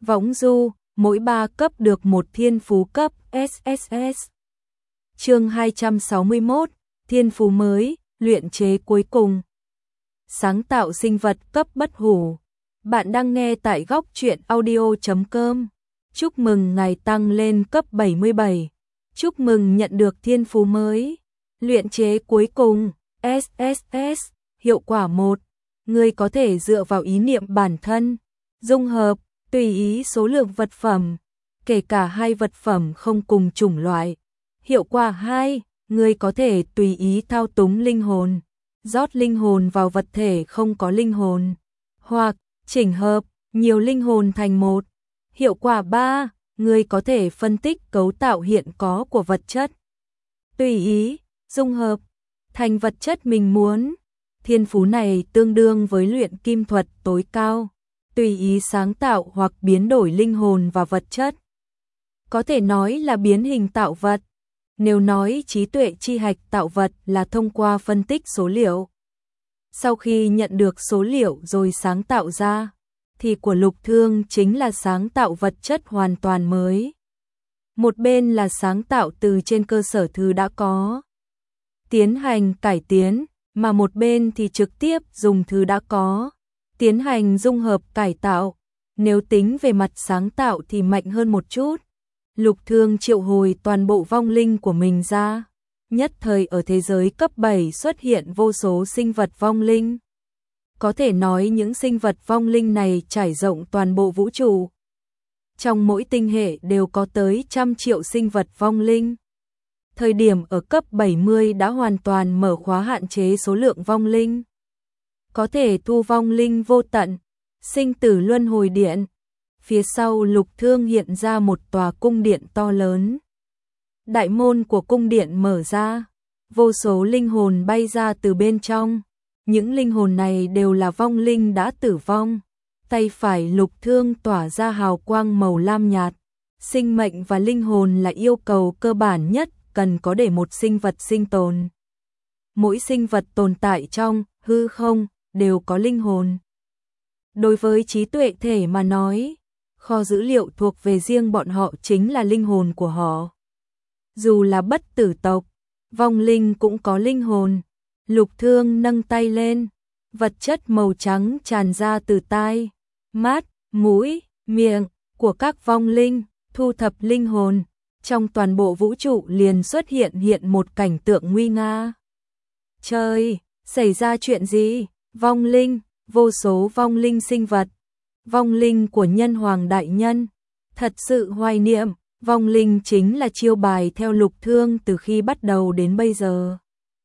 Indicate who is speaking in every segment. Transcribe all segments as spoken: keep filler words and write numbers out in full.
Speaker 1: Võng du, mỗi ba cấp được một thiên phú cấp ét ét ét. Chương hai trăm sáu mươi mốt, thiên phú mới, luyện chế cuối cùng. Sáng tạo sinh vật cấp bất hủ. Bạn đang nghe tại góc truyện audio chấm com. Chúc mừng ngài tăng lên cấp bảy mươi bảy. Chúc mừng nhận được thiên phú mới. Luyện chế cuối cùng, ét ét ét, hiệu quả một. Người có thể dựa vào ý niệm bản thân, dung hợp, tùy ý số lượng vật phẩm, kể cả hai vật phẩm không cùng chủng loại. Hiệu quả hai, người có thể tùy ý thao túng linh hồn, rót linh hồn vào vật thể không có linh hồn, hoặc chỉnh hợp nhiều linh hồn thành một. Hiệu quả ba, người có thể phân tích cấu tạo hiện có của vật chất, tùy ý dung hợp thành vật chất mình muốn. Thiên phú này tương đương với luyện kim thuật tối cao, tùy ý sáng tạo hoặc biến đổi linh hồn và vật chất. Có thể nói là biến hình tạo vật. Nếu nói trí tuệ chi hạch tạo vật là thông qua phân tích số liệu. Sau khi nhận được số liệu rồi sáng tạo ra, thì của Lục Thương chính là sáng tạo vật chất hoàn toàn mới. Một bên là sáng tạo từ trên cơ sở thứ đã có, tiến hành cải tiến, mà một bên thì trực tiếp dùng thứ đã có, tiến hành dung hợp cải tạo. Nếu tính về mặt sáng tạo thì mạnh hơn một chút. Lục Thương triệu hồi toàn bộ vong linh của mình ra. Nhất thời ở thế giới cấp bảy xuất hiện vô số sinh vật vong linh. Có thể nói những sinh vật vong linh này trải rộng toàn bộ vũ trụ. Trong mỗi tinh hệ đều có tới trăm triệu sinh vật vong linh. Thời điểm ở cấp bảy mươi đã hoàn toàn mở khóa hạn chế số lượng vong linh. Có thể thu vong linh vô tận, sinh tử luân hồi điện. Phía sau Lục Thương hiện ra một tòa cung điện to lớn. Đại môn của cung điện mở ra, vô số linh hồn bay ra từ bên trong. Những linh hồn này đều là vong linh đã tử vong. Tay phải Lục Thương tỏa ra hào quang màu lam nhạt. Sinh mệnh và linh hồn là yêu cầu cơ bản nhất cần có để một sinh vật sinh tồn. Mỗi sinh vật tồn tại trong hư không đều có linh hồn. Đối với trí tuệ thể mà nói, kho dữ liệu thuộc về riêng bọn họ chính là linh hồn của họ. Dù là bất tử tộc, vong linh cũng có linh hồn. Lục Thương nâng tay lên, vật chất màu trắng tràn ra từ tai, mắt, mũi, miệng của các vong linh, thu thập linh hồn. Trong toàn bộ vũ trụ liền xuất hiện hiện một cảnh tượng nguy nga. Trời, xảy ra chuyện gì? Vong linh, vô số vong linh sinh vật. Vong linh của Nhân Hoàng Đại Nhân. Thật sự hoài niệm, vong linh chính là chiêu bài theo Lục Thương từ khi bắt đầu đến bây giờ.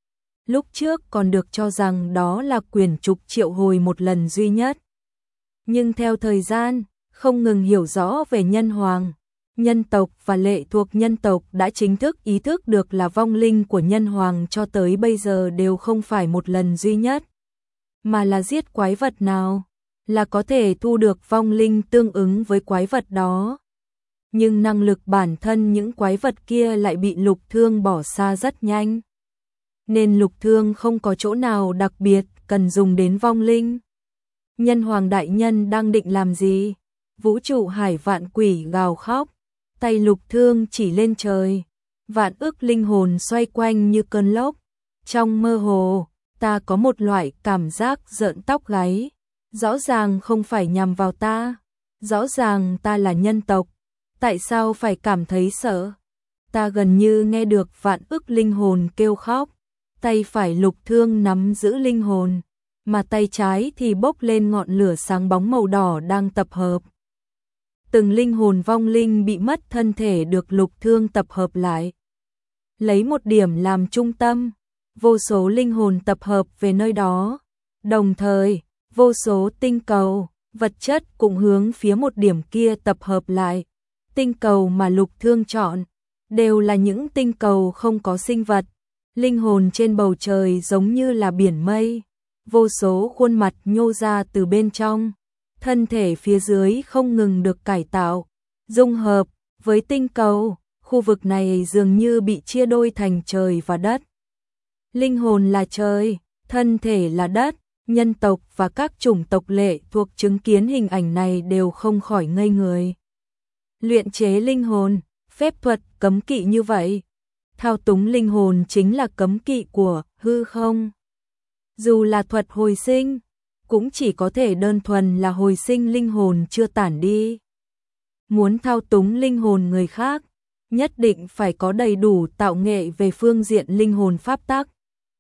Speaker 1: Lúc trước còn được cho rằng đó là quyển trục triệu hồi một lần duy nhất. Nhưng theo thời gian, không ngừng hiểu rõ về Nhân Hoàng, nhân tộc và lệ thuộc nhân tộc đã chính thức ý thức được là vong linh của Nhân Hoàng cho tới bây giờ đều không phải một lần duy nhất, mà là giết quái vật nào là có thể thu được vong linh tương ứng với quái vật đó. Nhưng năng lực bản thân những quái vật kia lại bị Lục Thương bỏ xa rất nhanh. Nên Lục Thương không có chỗ nào đặc biệt cần dùng đến vong linh. Nhân Hoàng Đại Nhân đang định làm gì? Vũ trụ hải vạn quỷ gào khóc. Tay Lục Thương chỉ lên trời. Vạn ức linh hồn xoay quanh như cơn lốc. Trong mơ hồ, ta có một loại cảm giác rợn tóc gáy. Rõ ràng không phải nhằm vào ta. Rõ ràng ta là nhân tộc. Tại sao phải cảm thấy sợ? Ta gần như nghe được vạn ức linh hồn kêu khóc. Tay phải Lục Thương nắm giữ linh hồn, mà tay trái thì bốc lên ngọn lửa sáng bóng màu đỏ đang tập hợp. Từng linh hồn vong linh bị mất thân thể được Lục Thương tập hợp lại. Lấy một điểm làm trung tâm, vô số linh hồn tập hợp về nơi đó. Đồng thời, vô số tinh cầu, vật chất cũng hướng phía một điểm kia tập hợp lại. Tinh cầu mà Lục Thương chọn, đều là những tinh cầu không có sinh vật. Linh hồn trên bầu trời giống như là biển mây. Vô số khuôn mặt nhô ra từ bên trong. Thân thể phía dưới không ngừng được cải tạo, dung hợp với tinh cầu. Khu vực này dường như bị chia đôi thành trời và đất. Linh hồn là trời, thân thể là đất. nhân tộc và các chủng tộc lệ thuộc chứng kiến hình ảnh này đều không khỏi ngây người. Luyện chế linh hồn, phép thuật cấm kỵ như vậy. Thao túng linh hồn chính là cấm kỵ của hư không. Dù là thuật hồi sinh, cũng chỉ có thể đơn thuần là hồi sinh linh hồn chưa tản đi. Muốn thao túng linh hồn người khác, nhất định phải có đầy đủ tạo nghệ về phương diện linh hồn pháp tắc.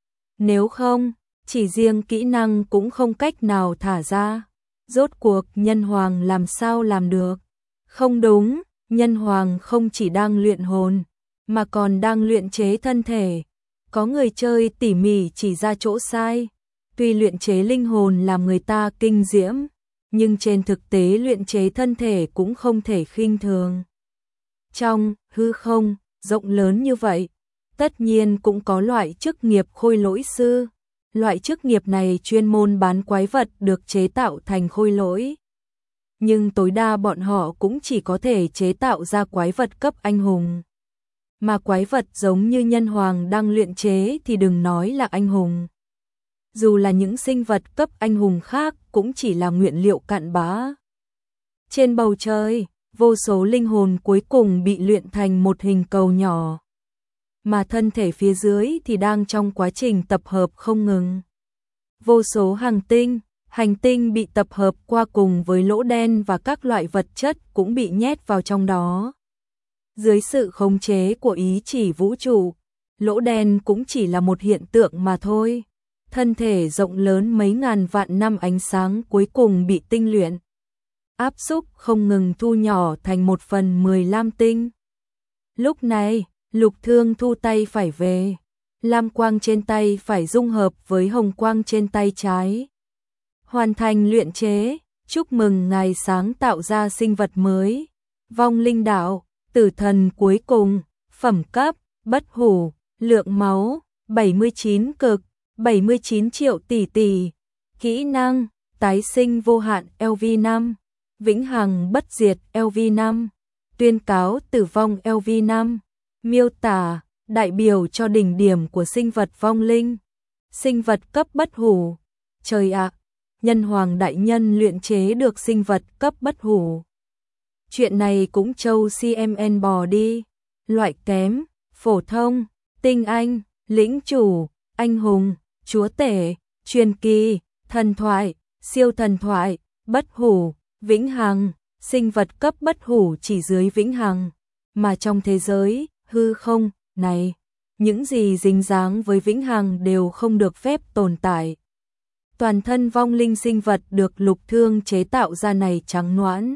Speaker 1: Nếu không, chỉ riêng kỹ năng cũng không cách nào thả ra. Rốt cuộc nhân hoàng làm sao làm được? Không đúng, nhân hoàng không chỉ đang luyện hồn, mà còn đang luyện chế thân thể. Có người chơi tỉ mỉ chỉ ra chỗ sai. Tuy luyện chế linh hồn làm người ta kinh diễm, nhưng trên thực tế luyện chế thân thể cũng không thể khinh thường. Trong hư không rộng lớn như vậy, tất nhiên cũng có loại chức nghiệp khôi lỗi sư. Loại chức nghiệp này chuyên môn bán quái vật được chế tạo thành khôi lỗi. Nhưng tối đa bọn họ cũng chỉ có thể chế tạo ra quái vật cấp anh hùng. Mà quái vật giống như nhân hoàng đang luyện chế thì đừng nói là anh hùng. Dù là những sinh vật cấp anh hùng khác cũng chỉ là nguyên liệu cặn bã. Trên bầu trời, vô số linh hồn cuối cùng bị luyện thành một hình cầu nhỏ. Mà thân thể phía dưới thì đang trong quá trình tập hợp không ngừng. Vô số hành tinh, hành tinh bị tập hợp qua cùng với lỗ đen và các loại vật chất cũng bị nhét vào trong đó. Dưới sự khống chế của ý chỉ vũ trụ, lỗ đen cũng chỉ là một hiện tượng mà thôi. Thân thể rộng lớn mấy ngàn vạn năm ánh sáng cuối cùng bị tinh luyện, áp xúc không ngừng thu nhỏ thành một phần mười lam tinh. Lúc này, Lục Thương thu tay phải về, lam quang trên tay phải dung hợp với hồng quang trên tay trái. Hoàn thành luyện chế, chúc mừng ngài sáng tạo ra sinh vật mới. Vong linh đạo, tử thần cuối cùng, phẩm cấp, bất hủ, lượng máu, bảy mươi chín cực, bảy mươi chín triệu tỷ tỷ. Kỹ năng, tái sinh vô hạn L V năm, vĩnh hằng bất diệt L V năm, tuyên cáo tử vong L V năm. Miêu tả, đại biểu cho đỉnh điểm của sinh vật vong linh. Sinh vật cấp bất hủ. Trời ạ, nhân hoàng đại nhân luyện chế được sinh vật cấp bất hủ. Chuyện này cũng châu xê em en bò đi. Loại kém, phổ thông, tinh anh, lĩnh chủ, anh hùng, chúa tể, truyền kỳ, thần thoại, siêu thần thoại, bất hủ, vĩnh hằng. Sinh vật cấp bất hủ chỉ dưới vĩnh hằng. Mà trong thế giới hư không này, những gì dính dáng với vĩnh hằng đều không được phép tồn tại. Toàn thân vong linh sinh vật được Lục Thương chế tạo ra này trắng nõn,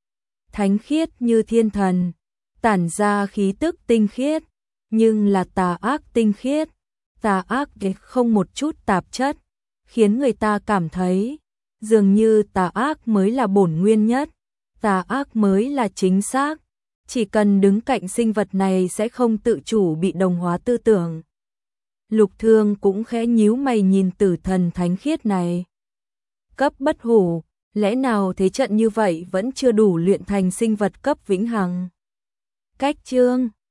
Speaker 1: thánh khiết như thiên thần, tản ra khí tức tinh khiết, nhưng là tà ác tinh khiết, tà ác không một chút tạp chất, khiến người ta cảm thấy dường như tà ác mới là bổn nguyên nhất, tà ác mới là chính xác. Chỉ cần đứng cạnh sinh vật này sẽ không tự chủ bị đồng hóa tư tưởng. Lục Thương cũng khẽ nhíu mày nhìn tử thần thánh khiết này. Cấp bất hủ, lẽ nào thế trận như vậy vẫn chưa đủ luyện thành sinh vật cấp vĩnh hằng? Cách chương